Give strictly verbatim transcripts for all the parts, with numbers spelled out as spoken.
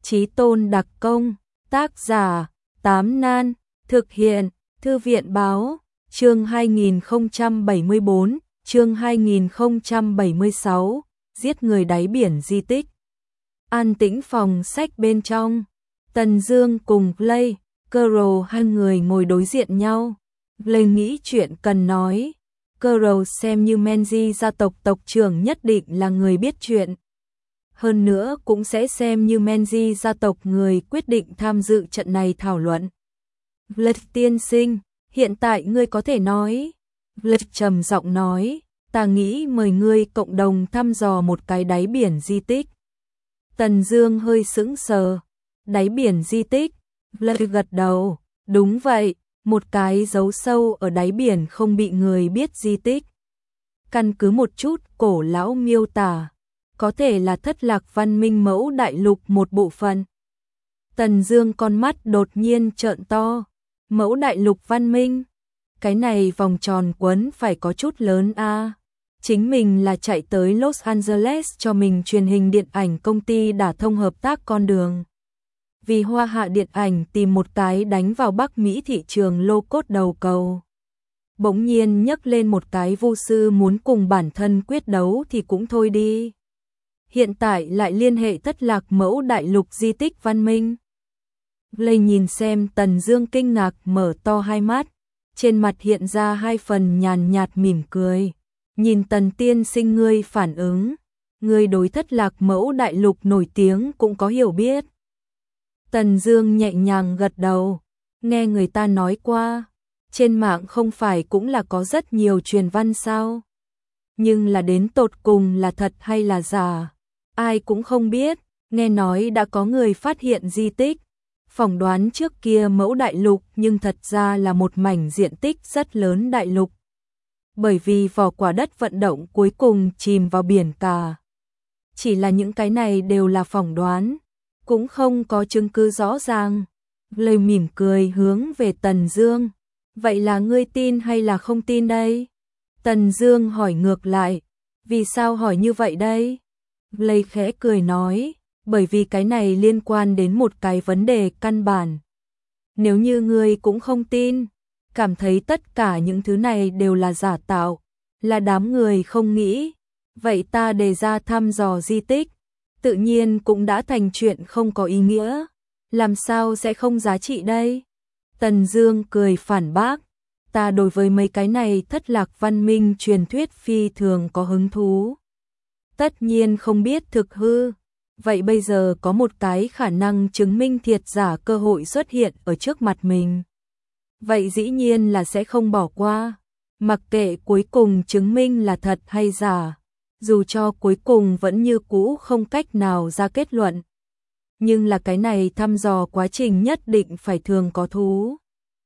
Chí Tôn đặc công, tác giả, Tám Nan, thực hiện, Thư viện báo, chương hai nghìn không trăm bảy mươi bốn, chương hai nghìn không trăm bảy mươi sáu, giết người đáy biển di tích. An tĩnh phòng sách bên trong, Tần Dương cùng Play, Carol hai người ngồi đối diện nhau. Play nghĩ chuyện cần nói, Carol xem như Menji gia tộc tộc trưởng nhất định là người biết chuyện. Hơn nữa cũng sẽ xem như Menji gia tộc người quyết định tham dự trận này thảo luận. Blake tiên sinh, hiện tại ngươi có thể nói. Blake trầm giọng nói, ta nghĩ mời ngươi cộng đồng thăm dò một cái đáy biển di tích. Tần Dương hơi sững sờ, đáy biển di tích. Blake gật đầu, đúng vậy, một cái giấu sâu ở đáy biển không bị người biết di tích. Căn cứ một chút cổ lão miêu tả, có thể là thất lạc văn minh mẫu đại lục một bộ phận. Tần Dương con mắt đột nhiên trợn to, mẫu đại lục văn minh, cái này vòng tròn quấn phải có chút lớn a. À. Chính mình là chạy tới Los Angeles cho mình truyền hình điện ảnh công ty đả thông hợp tác con đường. Vì Hoa Hạ điện ảnh tìm một cái đánh vào Bắc Mỹ thị trường lô cốt đầu cầu. Bỗng nhiên nhấc lên một cái vu sư muốn cùng bản thân quyết đấu thì cũng thôi đi. Hiện tại lại liên hệ thất lạc mẫu đại lục di tích văn minh. Lây nhìn xem Tần Dương kinh ngạc mở to hai mắt, trên mặt hiện ra hai phần nhàn nhạt mỉm cười. Nhìn Tần tiên sinh ngươi phản ứng, ngươi đối thất lạc mẫu đại lục nổi tiếng cũng có hiểu biết. Tần Dương nhẹ nhàng gật đầu, nghe người ta nói qua, trên mạng không phải cũng là có rất nhiều truyền văn sao? Nhưng là đến tột cùng là thật hay là giả, ai cũng không biết, nghe nói đã có người phát hiện di tích, phỏng đoán trước kia mẫu đại lục nhưng thật ra là một mảnh diện tích rất lớn đại lục. Bởi vì vỏ quả đất vận động cuối cùng chìm vào biển cả. Chỉ là những cái này đều là phỏng đoán, cũng không có chứng cứ rõ ràng. Lời mỉm cười hướng về Tần Dương, vậy là ngươi tin hay là không tin đây? Tần Dương hỏi ngược lại, vì sao hỏi như vậy đây? Lây khẽ cười nói, bởi vì cái này liên quan đến một cái vấn đề căn bản. Nếu như ngươi cũng không tin, cảm thấy tất cả những thứ này đều là giả tạo, là đám người không nghĩ, vậy ta đề ra thăm dò di tích, tự nhiên cũng đã thành chuyện không có ý nghĩa, làm sao sẽ không giá trị đây? Tần Dương cười phản bác, ta đối với mấy cái này thất lạc văn minh truyền thuyết phi thường có hứng thú. Tất nhiên không biết thực hư, vậy bây giờ có một cái khả năng chứng minh thiệt giả cơ hội xuất hiện ở trước mặt mình. Vậy dĩ nhiên là sẽ không bỏ qua, mặc kệ cuối cùng chứng minh là thật hay giả, dù cho cuối cùng vẫn như cũ không cách nào ra kết luận. Nhưng là cái này thăm dò quá trình nhất định phải thường có thú.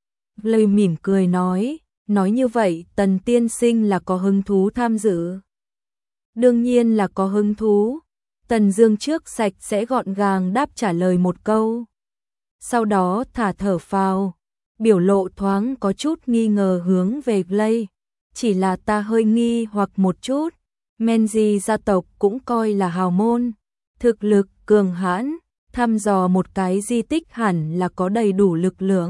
Lời mỉm cười nói, nói như vậy Tần tiên sinh là có hứng thú tham dự. Đương nhiên là có hứng thú. Tần Dương trước sạch sẽ gọn gàng đáp trả lời một câu. Sau đó thả thở phào, biểu lộ thoáng có chút nghi ngờ hướng về Play. Chỉ là ta hơi nghi hoặc một chút, Menji gia tộc cũng coi là hào môn, thực lực cường hãn, thăm dò một cái di tích hẳn là có đầy đủ lực lượng.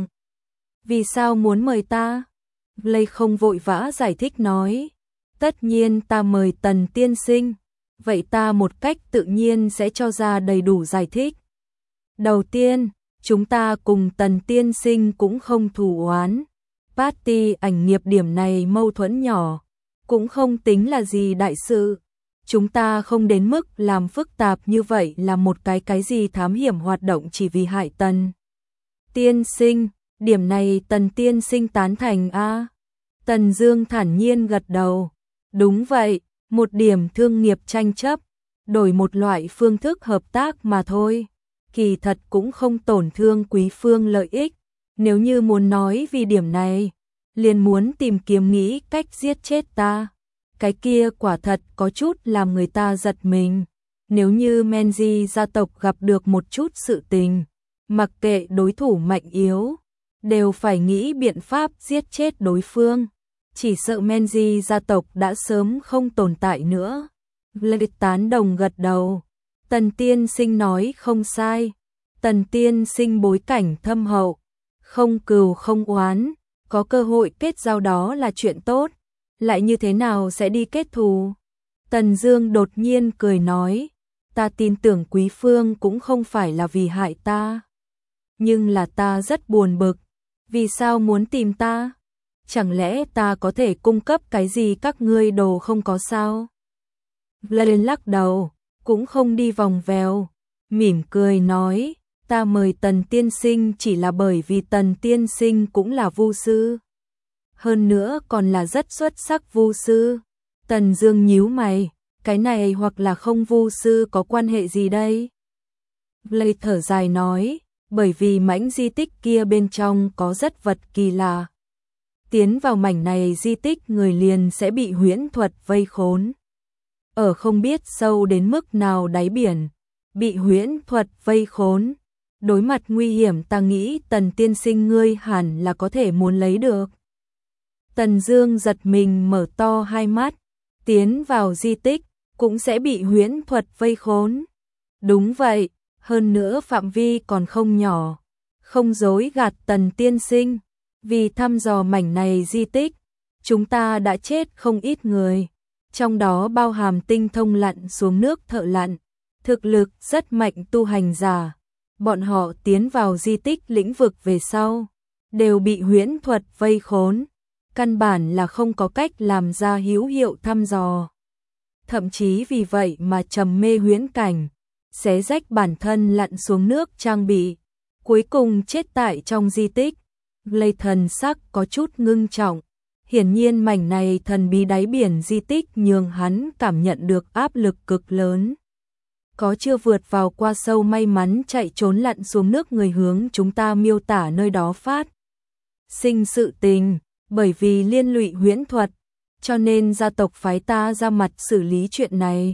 Vì sao muốn mời ta? Play không vội vã giải thích nói, tất nhiên ta mời Tần tiên sinh, vậy ta một cách tự nhiên sẽ cho ra đầy đủ giải thích. Đầu tiên, chúng ta cùng Tần tiên sinh cũng không thù oán. Party ảnh nghiệp điểm này mâu thuẫn nhỏ, cũng không tính là gì đại sự. Chúng ta không đến mức làm phức tạp như vậy là một cái cái gì thám hiểm hoạt động chỉ vì hại Tần tiên sinh, điểm này Tần tiên sinh tán thành a. À? Tần Dương thản nhiên gật đầu, đúng vậy, một điểm thương nghiệp tranh chấp, đổi một loại phương thức hợp tác mà thôi. Kỳ thật cũng không tổn thương quý phương lợi ích, nếu như muốn nói vì điểm này, liền muốn tìm kiếm nghĩ cách giết chết ta. Cái kia quả thật có chút làm người ta giật mình. Nếu như Menji gia tộc gặp được một chút sự tình, mặc kệ đối thủ mạnh yếu, đều phải nghĩ biện pháp giết chết đối phương. Chỉ sợ Menji gia tộc đã sớm không tồn tại nữa. Blake tán đồng gật đầu. Tần tiên sinh nói không sai, Tần tiên sinh bối cảnh thâm hậu, không cừu không oán, có cơ hội kết giao đó là chuyện tốt, lại như thế nào sẽ đi kết thù? Tần Dương đột nhiên cười nói, ta tin tưởng Quý Phương cũng không phải là vì hại ta, nhưng là ta rất buồn bực, vì sao muốn tìm ta? Chẳng lẽ ta có thể cung cấp cái gì các ngươi đồ không có sao? Lên lắc đầu, cũng không đi vòng vèo, mỉm cười nói, ta mời Tần tiên sinh chỉ là bởi vì Tần tiên sinh cũng là vu sư. Hơn nữa còn là rất xuất sắc vu sư. Tần Dương nhíu mày, cái này hoặc là không vu sư có quan hệ gì đây? Lê thở dài nói, bởi vì mảnh di tích kia bên trong có rất vật kỳ lạ. Tiến vào mảnh này di tích người liền sẽ bị huyễn thuật vây khốn. Ở không biết sâu đến mức nào đáy biển, bị huyễn thuật vây khốn. Đối mặt nguy hiểm ta nghĩ Tần tiên sinh ngươi hẳn là có thể muốn lấy được. Tần Dương giật mình mở to hai mắt, tiến vào di tích, cũng sẽ bị huyễn thuật vây khốn. Đúng vậy, hơn nữa phạm vi còn không nhỏ, không dối gạt Tần tiên sinh. Vì thăm dò mảnh này di tích, chúng ta đã chết không ít người, trong đó bao hàm tinh thông lặn xuống nước thợ lặn, thực lực rất mạnh tu hành giả. Bọn họ tiến vào di tích lĩnh vực về sau, đều bị huyễn thuật vây khốn, căn bản là không có cách làm ra hữu hiệu thăm dò. Thậm chí vì vậy mà trầm mê huyễn cảnh, xé rách bản thân lặn xuống nước trang bị, cuối cùng chết tại trong di tích. Lê thần sắc có chút ngưng trọng, hiển nhiên mảnh này thần bí đáy biển di tích nhường hắn cảm nhận được áp lực cực lớn. Có chưa vượt vào qua sâu may mắn chạy trốn lặn xuống nước người hướng chúng ta miêu tả nơi đó phát sinh sự tình, bởi vì liên lụy huyễn thuật, cho nên gia tộc phái ta ra mặt xử lý chuyện này.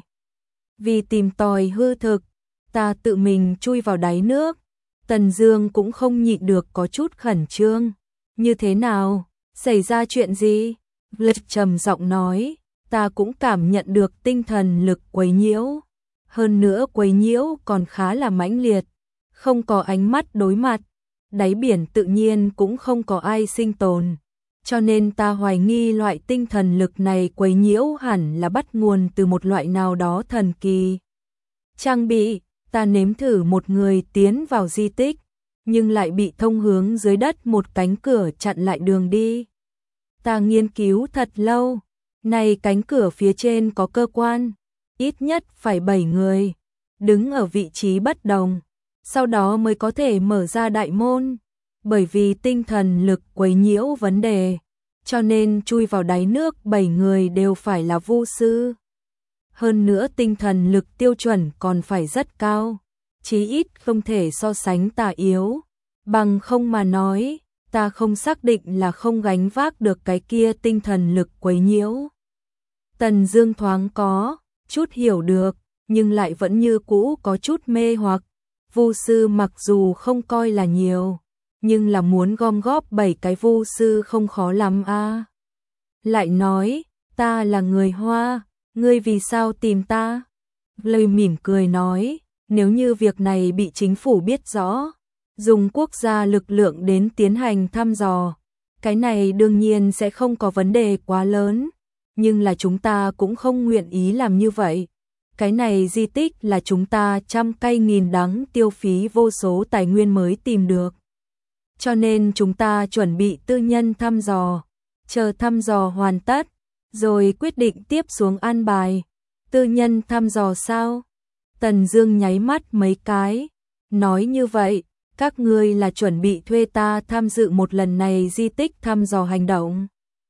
Vì tìm tòi hư thực, ta tự mình chui vào đáy nước. Tần Dương cũng không nhịn được có chút khẩn trương. Như thế nào? Xảy ra chuyện gì? Lật trầm giọng nói, ta cũng cảm nhận được tinh thần lực quấy nhiễu. Hơn nữa quấy nhiễu còn khá là mãnh liệt, không có ánh mắt đối mặt, đáy biển tự nhiên cũng không có ai sinh tồn, cho nên ta hoài nghi loại tinh thần lực này quấy nhiễu hẳn là bắt nguồn từ một loại nào đó thần kỳ. Trang bị, ta nếm thử một người tiến vào di tích, nhưng lại bị thông hướng dưới đất một cánh cửa chặn lại đường đi. Ta nghiên cứu thật lâu, này cánh cửa phía trên có cơ quan, ít nhất phải bảy người, đứng ở vị trí bất đồng, sau đó mới có thể mở ra đại môn. Bởi vì tinh thần lực quấy nhiễu vấn đề, cho nên chui vào đáy nước bảy người đều phải là vu sư. Hơn nữa tinh thần lực tiêu chuẩn còn phải rất cao, chí ít không thể so sánh ta yếu, bằng không mà nói, ta không xác định là không gánh vác được cái kia tinh thần lực quấy nhiễu. Tần Dương thoáng có chút hiểu được, nhưng lại vẫn như cũ có chút mê hoặc. Vu sư mặc dù không coi là nhiều, nhưng là muốn gom góp bảy cái vu sư không khó lắm a. À. Lại nói, ta là người Hoa, ngươi vì sao tìm ta? Lời mỉm cười nói, nếu như việc này bị chính phủ biết rõ, dùng quốc gia lực lượng đến tiến hành thăm dò, cái này đương nhiên sẽ không có vấn đề quá lớn, nhưng là chúng ta cũng không nguyện ý làm như vậy. Cái này di tích là chúng ta trăm cây nghìn đắng tiêu phí vô số tài nguyên mới tìm được. Cho nên chúng ta chuẩn bị tư nhân thăm dò, chờ thăm dò hoàn tất, rồi quyết định tiếp xuống an bài. Tư nhân thăm dò sao? Tần Dương nháy mắt mấy cái, nói như vậy, các ngươi là chuẩn bị thuê ta tham dự một lần này di tích thăm dò hành động.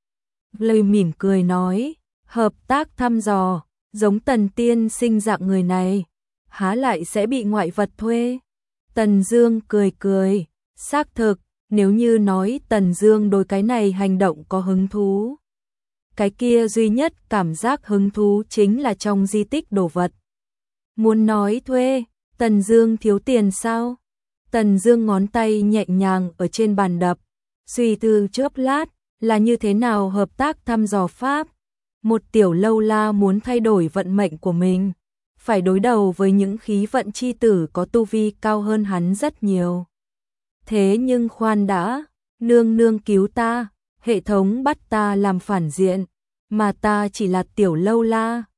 Lời mỉm cười nói, hợp tác thăm dò, giống Tần tiên sinh dạng người này, há lại sẽ bị ngoại vật thuê? Tần Dương cười cười, xác thực, nếu như nói Tần Dương đối cái này hành động có hứng thú, cái kia duy nhất cảm giác hứng thú chính là trong di tích đồ vật. Muốn nói thuê, Tần Dương thiếu tiền sao? Tần Dương ngón tay nhẹ nhàng ở trên bàn đập, suy tư chốc lát, là như thế nào hợp tác thăm dò pháp? Một tiểu lâu la muốn thay đổi vận mệnh của mình, phải đối đầu với những khí vận chi tử có tu vi cao hơn hắn rất nhiều. Thế nhưng khoan đã, nương nương cứu ta, hệ thống bắt ta làm phản diện, mà ta chỉ là tiểu lâu la,